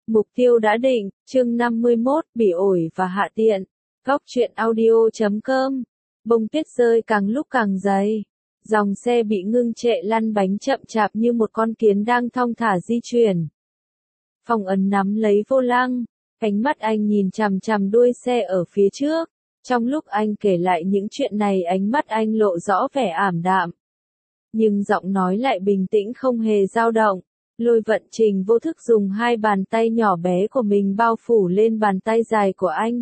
Mục tiêu đã định, chương 51, bị ổi và hạ tiện. Góc truyện audio.com. Bông tuyết rơi càng lúc càng dày. Dòng xe bị ngưng trệ lăn bánh chậm chạp như một con kiến đang thong thả di chuyển. Phong Ấn nắm lấy vô lăng, ánh mắt anh nhìn chằm chằm đuôi xe ở phía trước. Trong lúc anh kể lại những chuyện này, ánh mắt anh lộ rõ vẻ ảm đạm. Nhưng giọng nói lại bình tĩnh không hề dao động. Lôi Vận Trình vô thức dùng hai bàn tay nhỏ bé của mình bao phủ lên bàn tay dài của anh.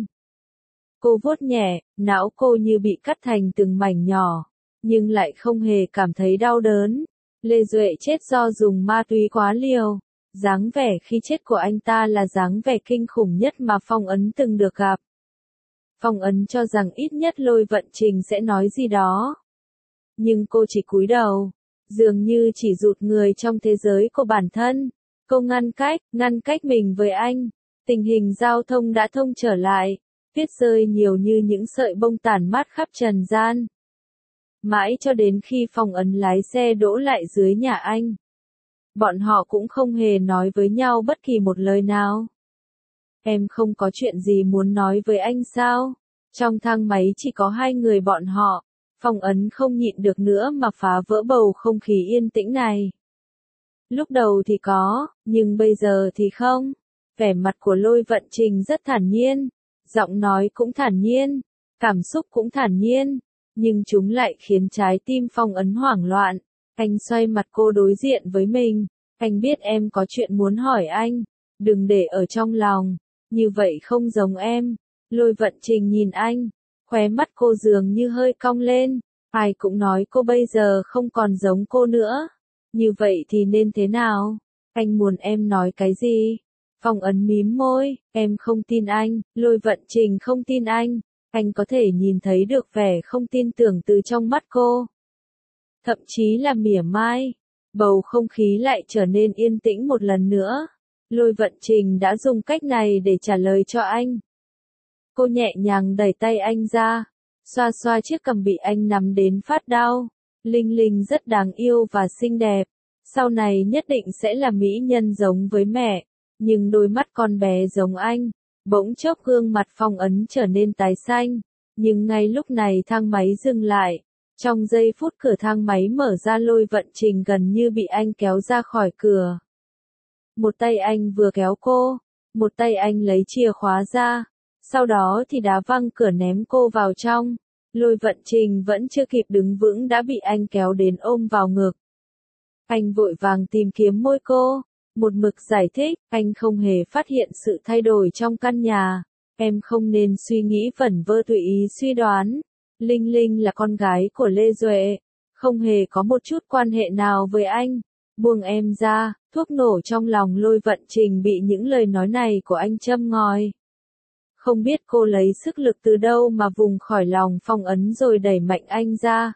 Cô vuốt nhẹ, não cô như bị cắt thành từng mảnh nhỏ, nhưng lại không hề cảm thấy đau đớn. Lê Duệ chết do dùng ma túy quá liều. Dáng vẻ khi chết của anh ta là dáng vẻ kinh khủng nhất mà Phong Ấn từng được gặp. Phong Ấn cho rằng ít nhất Lôi Vận Trình sẽ nói gì đó. Nhưng cô chỉ cúi đầu, dường như chỉ rụt người trong thế giới của bản thân. Cô ngăn cách mình với anh. Tình hình giao thông đã thông trở lại. Tuyết rơi nhiều như những sợi bông tản mát khắp trần gian. Mãi cho đến khi Phong Ấn lái xe đỗ lại dưới nhà anh. Bọn họ cũng không hề nói với nhau bất kỳ một lời nào. Em không có chuyện gì muốn nói với anh sao? Trong thang máy chỉ có hai người bọn họ. Phong Ấn không nhịn được nữa mà phá vỡ bầu không khí yên tĩnh này. Lúc đầu thì có, nhưng bây giờ thì không. Vẻ mặt của Lôi Vận Trình rất thản nhiên, giọng nói cũng thản nhiên, cảm xúc cũng thản nhiên, nhưng chúng lại khiến trái tim Phong Ấn hoảng loạn. Anh xoay mặt cô đối diện với mình. Anh biết em có chuyện muốn hỏi anh, đừng để ở trong lòng, như vậy không giống em. Lôi Vận Trình nhìn anh, khóe mắt cô dường như hơi cong lên. Ai cũng nói cô bây giờ không còn giống cô nữa. Như vậy thì nên thế nào? Anh muốn em nói cái gì? Phong Ấn mím môi, em không tin anh. Lôi Vận Trình không tin anh. Anh có thể nhìn thấy được vẻ không tin tưởng từ trong mắt cô. Thậm chí là mỉa mai. Bầu không khí lại trở nên yên tĩnh một lần nữa. Lôi Vận Trình đã dùng cách này để trả lời cho anh. Cô nhẹ nhàng đẩy tay anh ra, xoa xoa chiếc cằm bị anh nắm đến phát đau. Linh Linh rất đáng yêu và xinh đẹp. Sau này nhất định sẽ là mỹ nhân giống với mẹ. Nhưng đôi mắt con bé giống anh. Bỗng chốc gương mặt Phong Ấn trở nên tái xanh. Nhưng ngay lúc này thang máy dừng lại. Trong giây phút cửa thang máy mở ra, Lôi Vận Trình gần như bị anh kéo ra khỏi cửa. Một tay anh vừa kéo cô, một tay anh lấy chìa khóa ra. Sau đó thì đá văng cửa ném cô vào trong. Lôi Vận Trình vẫn chưa kịp đứng vững đã bị anh kéo đến ôm vào ngực. Anh vội vàng tìm kiếm môi cô, một mực giải thích, anh không hề phát hiện sự thay đổi trong căn nhà. Em không nên suy nghĩ vẩn vơ tùy ý suy đoán. Linh Linh là con gái của Lê Duệ, không hề có một chút quan hệ nào với anh. Buông em ra. Thuốc nổ trong lòng Lôi Vận Trình bị những lời nói này của anh châm ngòi. Không biết cô lấy sức lực từ đâu mà vùng khỏi lòng Phong Ấn rồi đẩy mạnh anh ra.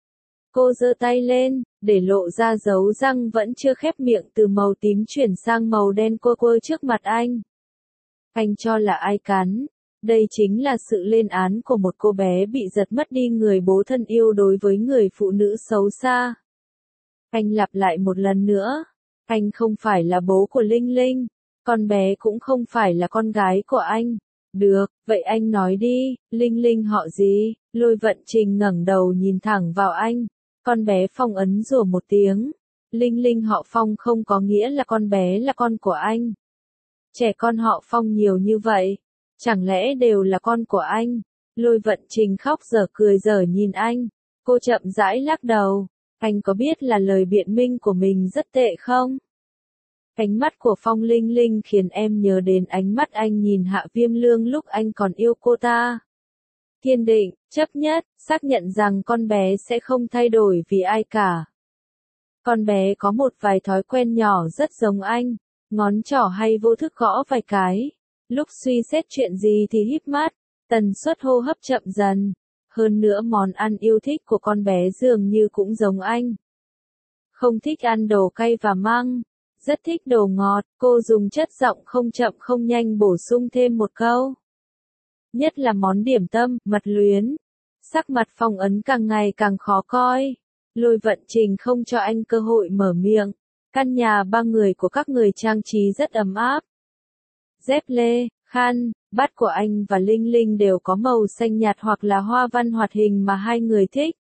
Cô giơ tay lên, để lộ ra dấu răng vẫn chưa khép miệng từ màu tím chuyển sang màu đen quơ quơ trước mặt anh. Anh cho là ai cắn? Đây chính là sự lên án của một cô bé bị giật mất đi người bố thân yêu đối với người phụ nữ xấu xa. Anh lặp lại một lần nữa. Anh không phải là bố của Linh Linh. Con bé cũng không phải là con gái của anh. Được, vậy anh nói đi, Linh Linh họ gì? Lôi Vận Trình ngẩng đầu nhìn thẳng vào anh. Con bé Phong Ấn rủa một tiếng. Linh Linh họ Phong không có nghĩa là con bé là con của anh. Trẻ con họ Phong nhiều như vậy. Chẳng lẽ đều là con của anh? Lôi Vận Trình khóc dở cười dở nhìn anh. Cô chậm rãi lắc đầu. Anh có biết là lời biện minh của mình rất tệ không? Ánh mắt của Phong Linh Linh khiến em nhớ đến ánh mắt anh nhìn Hạ Viêm Lương lúc anh còn yêu cô ta. Kiên định, chấp nhất, xác nhận rằng con bé sẽ không thay đổi vì ai cả. Con bé có một vài thói quen nhỏ rất giống anh. Ngón trỏ hay vô thức gõ vài cái. Lúc suy xét chuyện gì thì híp mắt. Tần suất hô hấp chậm dần. Hơn nữa món ăn yêu thích của con bé dường như cũng giống anh. Không thích ăn đồ cay và măng. Rất thích đồ ngọt. Cô dùng chất giọng không chậm không nhanh bổ sung thêm một câu. Nhất là món điểm tâm, mật luyến. Sắc mặt Phong Ấn càng ngày càng khó coi. Lôi Vận Trình không cho anh cơ hội mở miệng. Căn nhà ba người của các người trang trí rất ấm áp. Dép lê, khăn, bát của anh và Linh Linh đều có màu xanh nhạt hoặc là hoa văn hoạt hình mà hai người thích.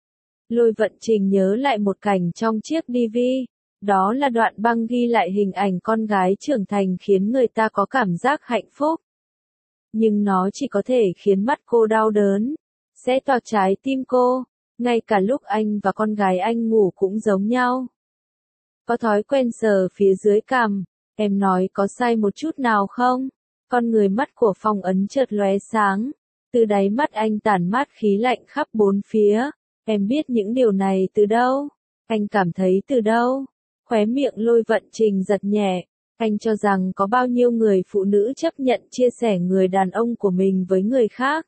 Lôi Vận Trình nhớ lại một cảnh trong chiếc DV, đó là đoạn băng ghi lại hình ảnh con gái trưởng thành khiến người ta có cảm giác hạnh phúc. Nhưng nó chỉ có thể khiến mắt cô đau đớn, sẽ toạc trái tim cô, ngay cả lúc anh và con gái anh ngủ cũng giống nhau. Có thói quen sờ phía dưới cằm, em nói có sai một chút nào không? Con người mắt của Phong Ấn chợt lóe sáng, từ đáy mắt anh tản mát khí lạnh khắp bốn phía. Em biết những điều này từ đâu? Anh cảm thấy từ đâu? Khóe miệng Lôi Vận Trình giật nhẹ, anh cho rằng có bao nhiêu người phụ nữ chấp nhận chia sẻ người đàn ông của mình với người khác.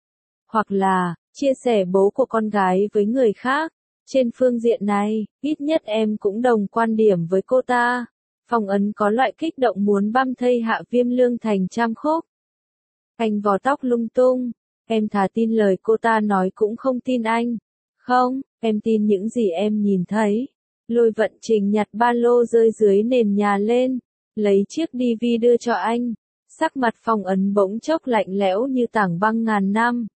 Hoặc là, chia sẻ bố của con gái với người khác. Trên phương diện này, ít nhất em cũng đồng quan điểm với cô ta. Phong Ấn có loại kích động muốn băm thây Hạ Viêm Lương thành trăm khúc. Anh vò tóc lung tung, em thà tin lời cô ta nói cũng không tin anh. Không, em tin những gì em nhìn thấy. Lôi Vận Trình nhặt ba lô rơi dưới nền nhà lên, lấy chiếc DV đưa cho anh. Sắc mặt Phong Ấn bỗng chốc lạnh lẽo như tảng băng ngàn năm.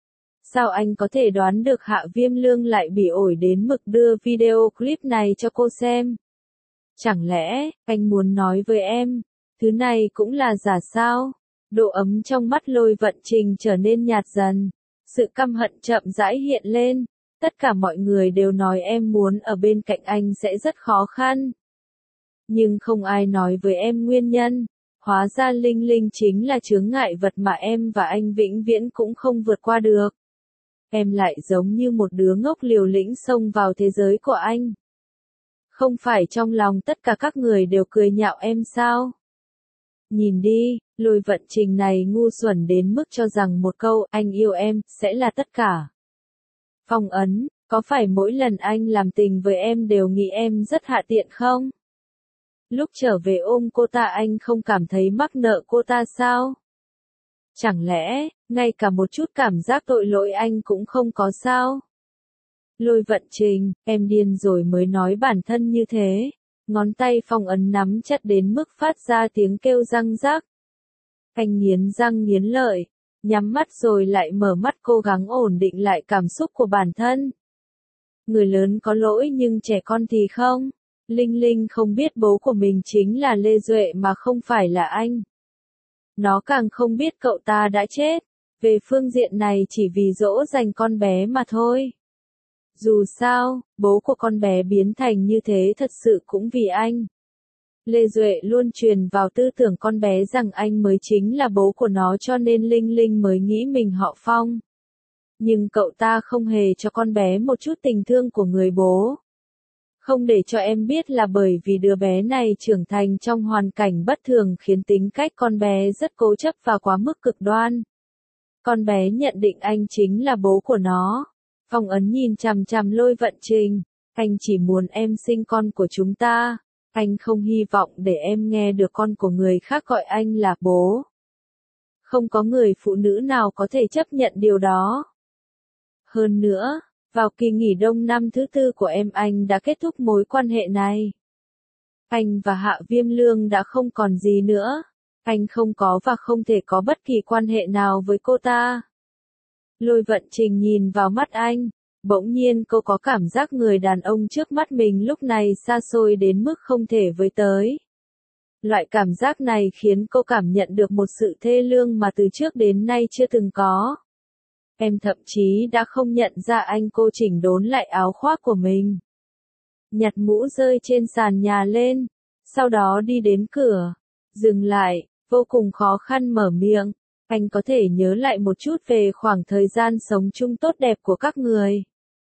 Sao anh có thể đoán được Hạ Viêm Lương lại bị ổi đến mực đưa video clip này cho cô xem? Chẳng lẽ, anh muốn nói với em, thứ này cũng là giả sao? Độ ấm trong mắt Lôi Vận Trình trở nên nhạt dần. Sự căm hận chậm rãi hiện lên. Tất cả mọi người đều nói em muốn ở bên cạnh anh sẽ rất khó khăn. Nhưng không ai nói với em nguyên nhân. Hóa ra Linh Linh chính là chướng ngại vật mà em và anh vĩnh viễn cũng không vượt qua được. Em lại giống như một đứa ngốc liều lĩnh xông vào thế giới của anh. Không phải trong lòng tất cả các người đều cười nhạo em sao? Nhìn đi, Lôi Vận Trình này ngu xuẩn đến mức cho rằng một câu anh yêu em sẽ là tất cả. Phong Ấn, có phải mỗi lần anh làm tình với em đều nghĩ em rất hạ tiện không? Lúc trở về ôm cô ta anh không cảm thấy mắc nợ cô ta sao? Chẳng lẽ, ngay cả một chút cảm giác tội lỗi anh cũng không có sao? Lôi Vận Trình, em điên rồi mới nói bản thân như thế. Ngón tay Phong Ấn nắm chặt đến mức phát ra tiếng kêu răng rắc. Anh nghiến răng nghiến lợi, nhắm mắt rồi lại mở mắt cố gắng ổn định lại cảm xúc của bản thân. Người lớn có lỗi nhưng trẻ con thì không. Linh Linh không biết bố của mình chính là Lê Duệ mà không phải là anh. Nó càng không biết cậu ta đã chết. Về phương diện này chỉ vì dỗ dành con bé mà thôi. Dù sao, bố của con bé biến thành như thế thật sự cũng vì anh. Lê Duệ luôn truyền vào tư tưởng con bé rằng anh mới chính là bố của nó cho nên Linh Linh mới nghĩ mình họ Phong. Nhưng cậu ta không hề cho con bé một chút tình thương của người bố. Không để cho em biết là bởi vì đứa bé này trưởng thành trong hoàn cảnh bất thường khiến tính cách con bé rất cố chấp và quá mức cực đoan. Con bé nhận định anh chính là bố của nó. Phong Ấn nhìn chằm chằm Lôi Vận Trình. Anh chỉ muốn em sinh con của chúng ta. Anh không hy vọng để em nghe được con của người khác gọi anh là bố. Không có người phụ nữ nào có thể chấp nhận điều đó. Hơn nữa, vào kỳ nghỉ đông năm thứ 4 của em anh đã kết thúc mối quan hệ này. Anh và Hạ Viêm Lương đã không còn gì nữa. Anh không có và không thể có bất kỳ quan hệ nào với cô ta. Lôi Vận Trình nhìn vào mắt anh. Bỗng nhiên cô có cảm giác người đàn ông trước mắt mình lúc này xa xôi đến mức không thể với tới. Loại cảm giác này khiến cô cảm nhận được một sự thê lương mà từ trước đến nay chưa từng có. Em thậm chí đã không nhận ra anh. Cô chỉnh đốn lại áo khoác của mình. Nhặt mũ rơi trên sàn nhà lên. Sau đó đi đến cửa. Dừng lại, vô cùng khó khăn mở miệng. Anh có thể nhớ lại một chút về khoảng thời gian sống chung tốt đẹp của các người.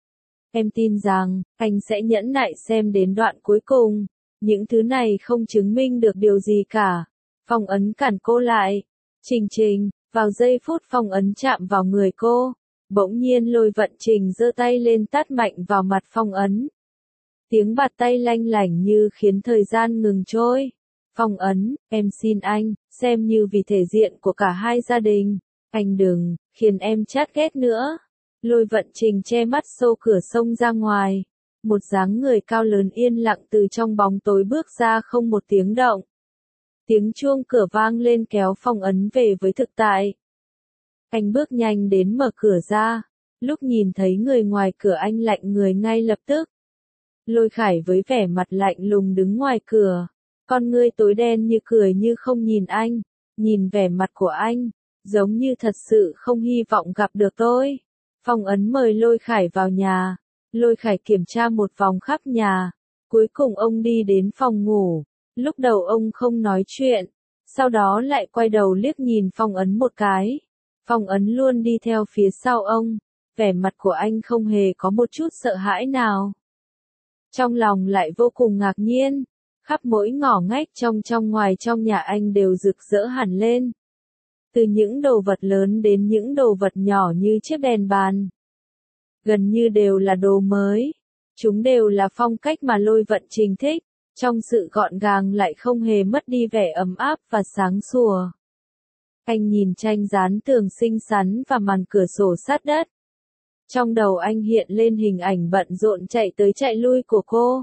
Em tin rằng, anh sẽ nhẫn nại xem đến đoạn cuối cùng. Những thứ này không chứng minh được điều gì cả. Phong Ấn cản cô lại. Trình Trình, vào giây phút Phong Ấn chạm vào người cô. Bỗng nhiên Lôi Vận Trình giơ tay lên tát mạnh vào mặt Phong Ấn. Tiếng bạt tay lanh lảnh như khiến thời gian ngừng trôi. Phong Ấn, em xin anh, xem như vì thể diện của cả hai gia đình. Anh đừng, khiến em chát ghét nữa. Lôi Vận Trình che mắt xô cửa xông ra ngoài. Một dáng người cao lớn yên lặng từ trong bóng tối bước ra không một tiếng động. Tiếng chuông cửa vang lên kéo Phong Ấn về với thực tại. Anh bước nhanh đến mở cửa ra. Lúc nhìn thấy người ngoài cửa anh lạnh người ngay lập tức. Lôi Khải với vẻ mặt lạnh lùng đứng ngoài cửa. Con ngươi tối đen như cười như không nhìn anh. Nhìn vẻ mặt của anh, giống như thật sự không hy vọng gặp được tôi. Phong Ấn mời Lôi Khải vào nhà. Lôi Khải kiểm tra một vòng khắp nhà. Cuối cùng ông đi đến phòng ngủ. Lúc đầu ông không nói chuyện. Sau đó lại quay đầu liếc nhìn Phong Ấn một cái. Phong Ấn luôn đi theo phía sau ông. Vẻ mặt của anh không hề có một chút sợ hãi nào. Trong lòng lại vô cùng ngạc nhiên. Khắp mỗi ngõ ngách trong ngoài trong nhà anh đều rực rỡ hẳn lên. Từ những đồ vật lớn đến những đồ vật nhỏ như chiếc đèn bàn. Gần như đều là đồ mới. Chúng đều là phong cách mà Lôi Vận Trình thích. Trong sự gọn gàng lại không hề mất đi vẻ ấm áp và sáng sủa. Anh nhìn tranh dán tường xinh xắn và màn cửa sổ sát đất. Trong đầu anh hiện lên hình ảnh bận rộn chạy tới chạy lui của cô.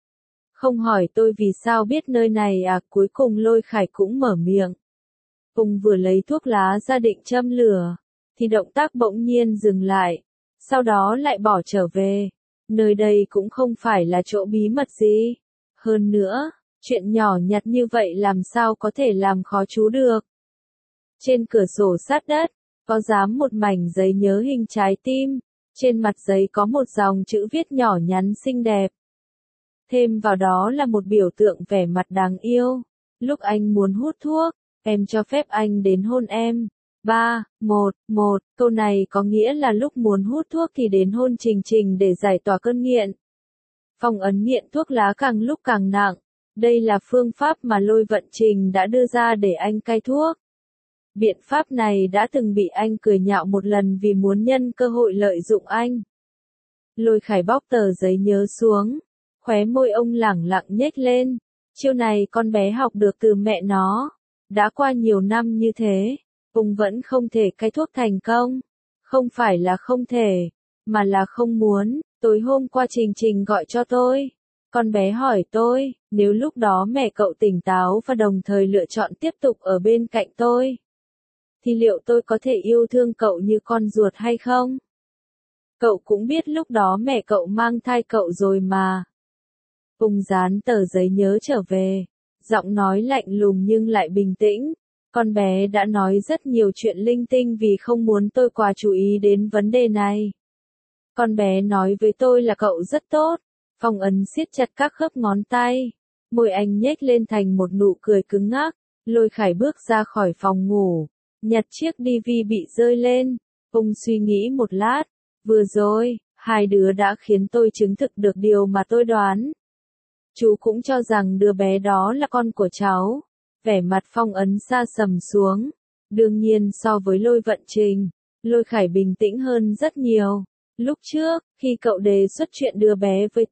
Không hỏi tôi vì sao biết nơi này à, cuối cùng Lôi Khải cũng mở miệng. Ông vừa lấy thuốc lá ra định châm lửa, thì động tác bỗng nhiên dừng lại, sau đó lại bỏ trở về. Nơi đây cũng không phải là chỗ bí mật gì. Hơn nữa, chuyện nhỏ nhặt như vậy làm sao có thể làm khó chú được. Trên cửa sổ sát đất, có dám một mảnh giấy nhớ hình trái tim. Trên mặt giấy có một dòng chữ viết nhỏ nhắn xinh đẹp. Thêm vào đó là một biểu tượng vẻ mặt đáng yêu. Lúc anh muốn hút thuốc, em cho phép anh đến hôn em. 3, 1, 1, câu này có nghĩa là lúc muốn hút thuốc thì đến hôn Trình Trình để giải tỏa cơn nghiện. Phong Ấn nghiện thuốc lá càng lúc càng nặng. Đây là phương pháp mà Lôi Vận Trình đã đưa ra để anh cai thuốc. Biện pháp này đã từng bị anh cười nhạo một lần vì muốn nhân cơ hội lợi dụng anh. Lôi Khải bóc tờ giấy nhớ xuống. Khóe môi ông lẳng lặng nhếch lên. Chiêu này con bé học được từ mẹ nó. Đã qua nhiều năm như thế, ông vẫn không thể cai thuốc thành công. Không phải là không thể, mà là không muốn. Tối hôm qua Trình Trình gọi cho tôi. Con bé hỏi tôi, nếu lúc đó mẹ cậu tỉnh táo và đồng thời lựa chọn tiếp tục ở bên cạnh tôi, thì liệu tôi có thể yêu thương cậu như con ruột hay không? Cậu cũng biết lúc đó mẹ cậu mang thai cậu rồi mà. Ông dán tờ giấy nhớ trở về. Giọng nói lạnh lùng nhưng lại bình tĩnh. Con bé đã nói rất nhiều chuyện linh tinh vì không muốn tôi quá chú ý đến vấn đề này. Con bé nói với tôi là cậu rất tốt. Phong Ấn siết chặt các khớp ngón tay. Môi anh nhếch lên thành một nụ cười cứng ngắc. Lôi Khải bước ra khỏi phòng ngủ. Nhặt chiếc tivi bị rơi lên. Ông suy nghĩ một lát. Vừa rồi, hai đứa đã khiến tôi chứng thực được điều mà tôi đoán. Chú cũng cho rằng đứa bé đó là con của cháu. Vẻ mặt Phong Ấn sa sầm xuống. Đương nhiên so với Lôi Vận Trình, Lôi Khải bình tĩnh hơn rất nhiều. Lúc trước, khi cậu đề xuất chuyện đưa bé với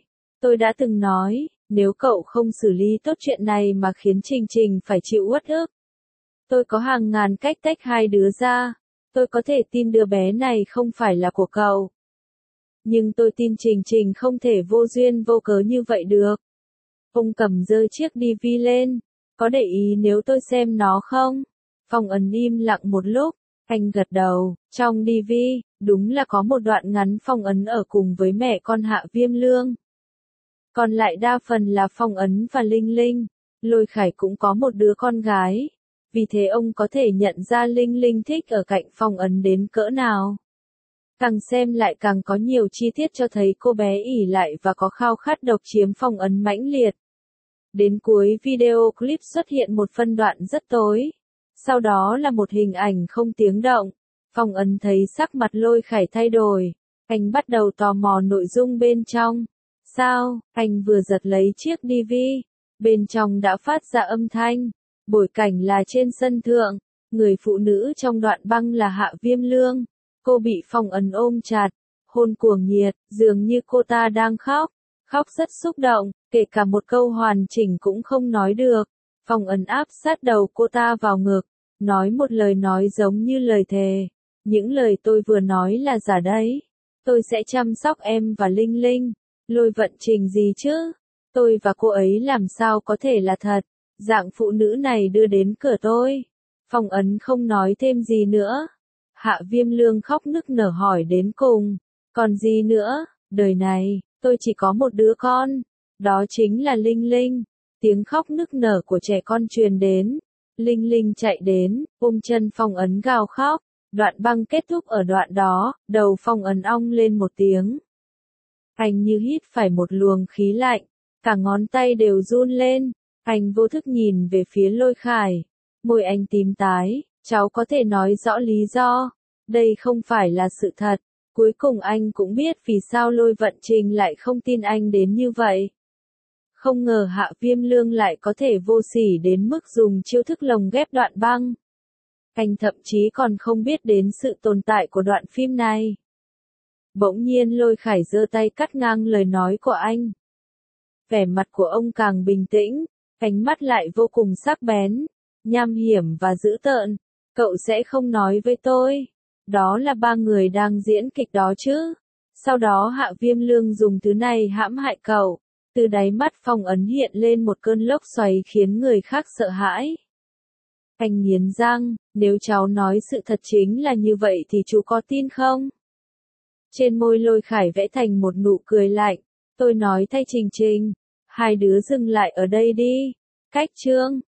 tôi đã từng nói, nếu cậu không xử lý tốt chuyện này mà khiến Trình Trình phải chịu uất ức, tôi có hàng ngàn cách tách hai đứa ra. Tôi có thể tin đứa bé này không phải là của cậu. Nhưng tôi tin Trình Trình không thể vô duyên vô cớ như vậy được. Ông cầm rơi chiếc tivi lên. Có để ý nếu tôi xem nó không? Phong Ấn im lặng một lúc. Anh gật đầu. Trong tivi, đúng là có một đoạn ngắn Phong Ấn ở cùng với mẹ con Hạ Viêm Lương. Còn lại đa phần là Phong Ấn và Linh Linh. Lôi Khải cũng có một đứa con gái. Vì thế ông có thể nhận ra Linh Linh thích ở cạnh Phong Ấn đến cỡ nào. Càng xem lại càng có nhiều chi tiết cho thấy cô bé ỷ lại và có khao khát độc chiếm Phong Ấn mãnh liệt. Đến cuối video clip xuất hiện một phân đoạn rất tối. Sau đó là một hình ảnh không tiếng động. Phong Ấn thấy sắc mặt Lôi Khải thay đổi. Anh bắt đầu tò mò nội dung bên trong. Sao? Anh vừa giật lấy chiếc tivi. Bên trong đã phát ra âm thanh. Bối cảnh là trên sân thượng. Người phụ nữ trong đoạn băng là Hạ Viêm Lương. Cô bị Phong Ấn ôm chặt. Hôn cuồng nhiệt, dường như cô ta đang khóc. Khóc rất xúc động, kể cả một câu hoàn chỉnh cũng không nói được. Phong Ấn áp sát đầu cô ta vào ngực. Nói một lời nói giống như lời thề. Những lời tôi vừa nói là giả đấy. Tôi sẽ chăm sóc em và Linh Linh. Lôi Vận Trình gì chứ? Tôi và cô ấy làm sao có thể là thật? Dạng phụ nữ này đưa đến cửa tôi. Phong Ấn không nói thêm gì nữa. Hạ Viêm Lương khóc nức nở hỏi đến cùng. Còn gì nữa, đời này, tôi chỉ có một đứa con. Đó chính là Linh Linh. Tiếng khóc nức nở của trẻ con truyền đến. Linh Linh chạy đến, ôm chân Phong Ấn gào khóc. Đoạn băng kết thúc ở đoạn đó, đầu Phong Ấn ong lên một tiếng. Anh như hít phải một luồng khí lạnh, cả ngón tay đều run lên. Anh vô thức nhìn về phía Lôi Khải. Môi anh tím tái, cháu có thể nói rõ lý do. Đây không phải là sự thật. Cuối cùng anh cũng biết vì sao Lôi Vận Trình lại không tin anh đến như vậy. Không ngờ Hạ Viêm Lương lại có thể vô sỉ đến mức dùng chiêu thức lồng ghép đoạn băng. Anh thậm chí còn không biết đến sự tồn tại của đoạn phim này. Bỗng nhiên Lôi Khải giơ tay cắt ngang lời nói của anh. Vẻ mặt của ông càng bình tĩnh, ánh mắt lại vô cùng sắc bén, nham hiểm và dữ tợn. Cậu sẽ không nói với tôi. Đó là ba người đang diễn kịch đó chứ. Sau đó Hạ Viêm Lương dùng thứ này hãm hại cậu. Từ đáy mắt Phong Ấn hiện lên một cơn lốc xoáy khiến người khác sợ hãi. Anh nghiến răng, nếu cháu nói sự thật chính là như vậy thì chú có tin không? Trên môi Lôi Khải vẽ thành một nụ cười lạnh. Tôi nói thay Trình Trình. Hai đứa dừng lại ở đây đi. Cách chương.